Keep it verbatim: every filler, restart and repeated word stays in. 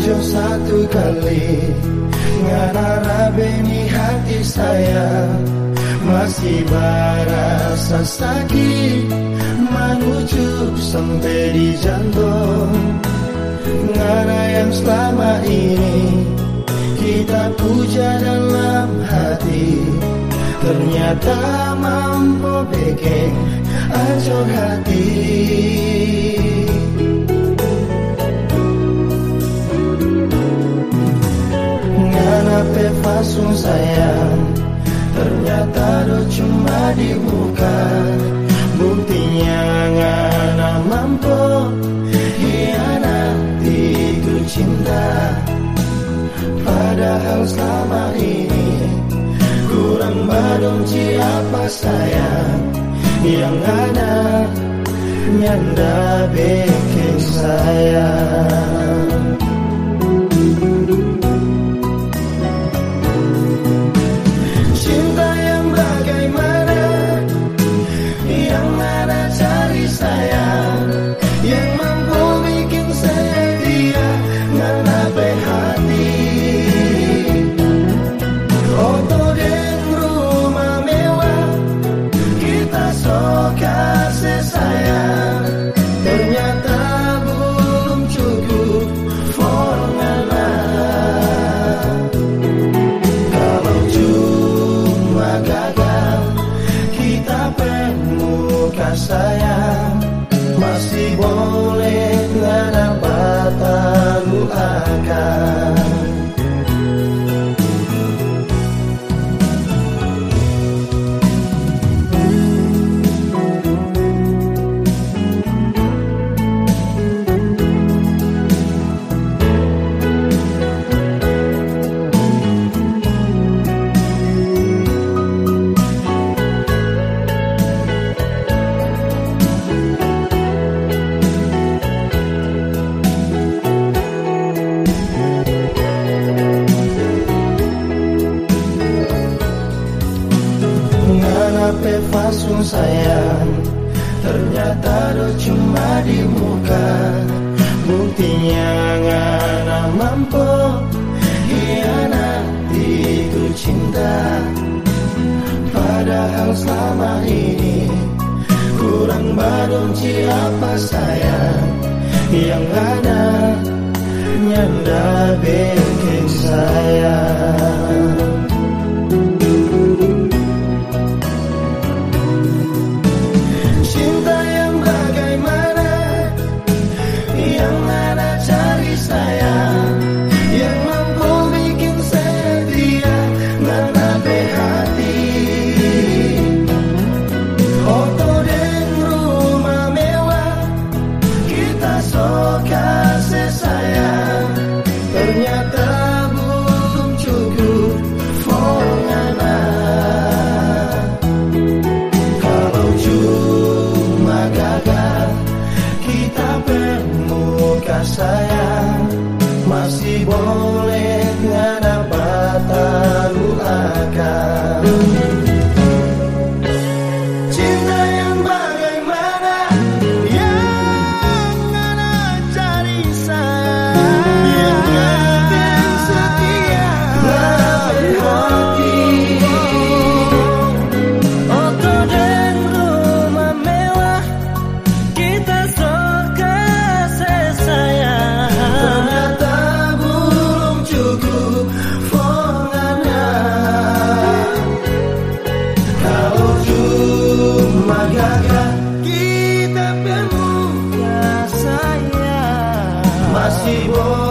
Jo satu kali ngarara beni hati saya masih berasa sakit menuju sampai di jantung. Ngara yang selama ini kita puja dalam hati ternyata mampu bikin hancur hati. Ngana fasung sayang ternyata do cuma di muka, buktinya ngana mampu hianatiku cinta. Padahal selama ini kurang badung siapa sayang yang ada nyanda bikin sayang. Cinta yang bagaimana yang ada cari sayang yang mampu bikin setia ngana hati. Oto dan rumah mewah kita sok kasih sayang ternyata belum cukup for ngana. Kalau cuma gagal kita pemuka sayang masih boleh ngana batalu akan. Ngana fasung sayang ternyata do cuma di muka, buktinya ngana mampu hianatiku cinta. Padahal selama ini kurang badung siapa sayang yang ada nyanda bikin sayang. Sayang masih boleh ngana batalu akan. Cinta yang bagaimana yang ngana cari sayang yang yakin setia berhati. Oto dan rumah mewah kita suka ternyata belum cukup fongana. Kalau cuma gagal kita pemuka sayang masih boleh